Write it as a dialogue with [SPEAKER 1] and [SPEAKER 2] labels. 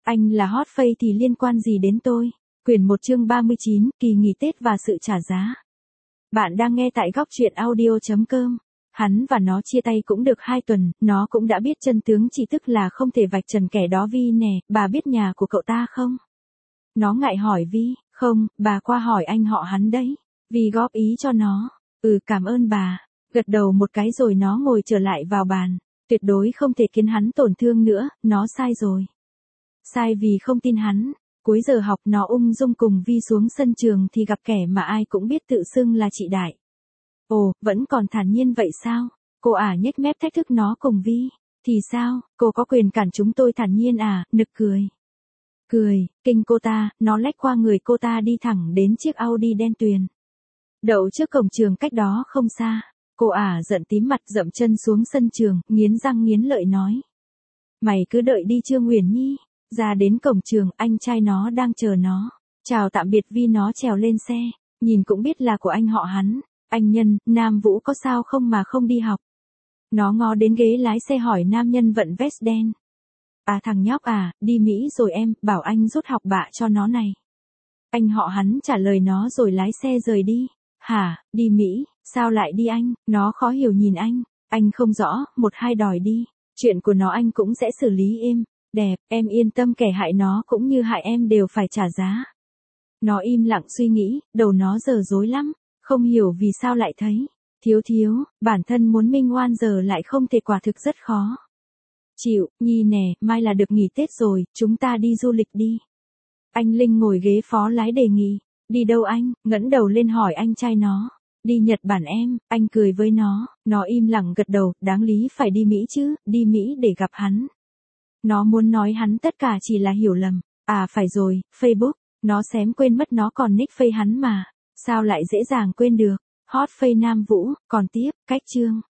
[SPEAKER 1] Anh là hot face thì liên quan gì đến tôi? Quyển 1 chương 39, kỳ nghỉ Tết và sự trả giá. Bạn đang nghe tại góc truyện audio.com. Hắn và nó chia tay cũng được 2 tuần, nó cũng đã biết chân tướng, chỉ tức là không thể vạch trần kẻ đó. Vi nè, bà biết nhà của cậu ta không? Nó ngại hỏi Vi. Không, bà qua hỏi anh họ hắn đấy. Vi góp ý cho nó. Cảm ơn bà. Gật đầu một cái rồi nó ngồi trở lại vào bàn. Tuyệt đối không thể khiến hắn tổn thương nữa, nó sai rồi. Sai vì không tin hắn. Cuối giờ học nó ung dung cùng Vi xuống sân trường thì gặp kẻ mà ai cũng biết tự xưng là chị Đại. Ồ, vẫn còn thản nhiên vậy sao? Cô nhếch mép thách thức nó cùng Vi. Thì sao, cô có quyền cản chúng tôi thản nhiên à? Nực cười. Kinh cô ta, nó lách qua người cô ta đi thẳng đến chiếc Audi đen tuyền. Đậu trước cổng trường cách đó không xa. Cô giận tím mặt dậm chân xuống sân trường, nghiến răng nghiến lợi nói. Mày cứ đợi đi Trương Uyển Nhi. Ra đến cổng trường, anh trai nó đang chờ nó. Chào tạm biệt Vi, nó trèo lên xe. Nhìn cũng biết là của anh họ hắn. Anh Nhân, Nam Vũ có sao không mà không đi học? Nó ngó đến ghế lái xe hỏi nam nhân vận vest đen. Thằng nhóc đi Mỹ rồi em, bảo anh rút học bạ cho nó này. Anh họ hắn trả lời nó rồi lái xe rời đi. Hả, đi Mỹ, sao lại đi anh? Nó khó hiểu nhìn anh. Anh không rõ, 1-2 đòi đi. Chuyện của nó anh cũng sẽ xử lý êm. Đẹp, em yên tâm, kẻ hại nó cũng như hại em đều phải trả giá. Nó im lặng suy nghĩ, đầu nó giờ rối lắm. Không hiểu vì sao lại thấy. Thiếu, bản thân muốn minh oan giờ lại không thể, quả thực rất khó. Chịu, Nhi nè, mai là được nghỉ Tết rồi, chúng ta đi du lịch đi. Anh Linh ngồi ghế phó lái đề nghị. Đi đâu anh? Ngẩng đầu lên hỏi anh trai nó. Đi Nhật Bản em, anh cười với nó im lặng gật đầu, đáng lý phải đi Mỹ chứ, đi Mỹ để gặp hắn. Nó muốn nói hắn tất cả chỉ là hiểu lầm. Phải rồi, Facebook, nó xém quên mất nó còn nick face hắn mà. Sao lại dễ dàng quên được? Hot face Nam Vũ, còn tiếp, cách chương.